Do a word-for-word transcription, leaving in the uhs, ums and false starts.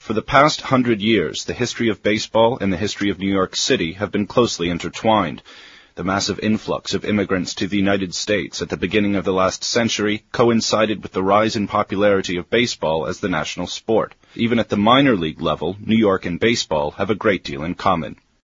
For the past hundred years, the history of baseball and the history of New York City have been closely intertwined. The massive influx of immigrants to the United States at the beginning of the last century coincided with the rise in popularity of baseball as the national sport. Even at the minor league level, New York and baseball have a great deal in common.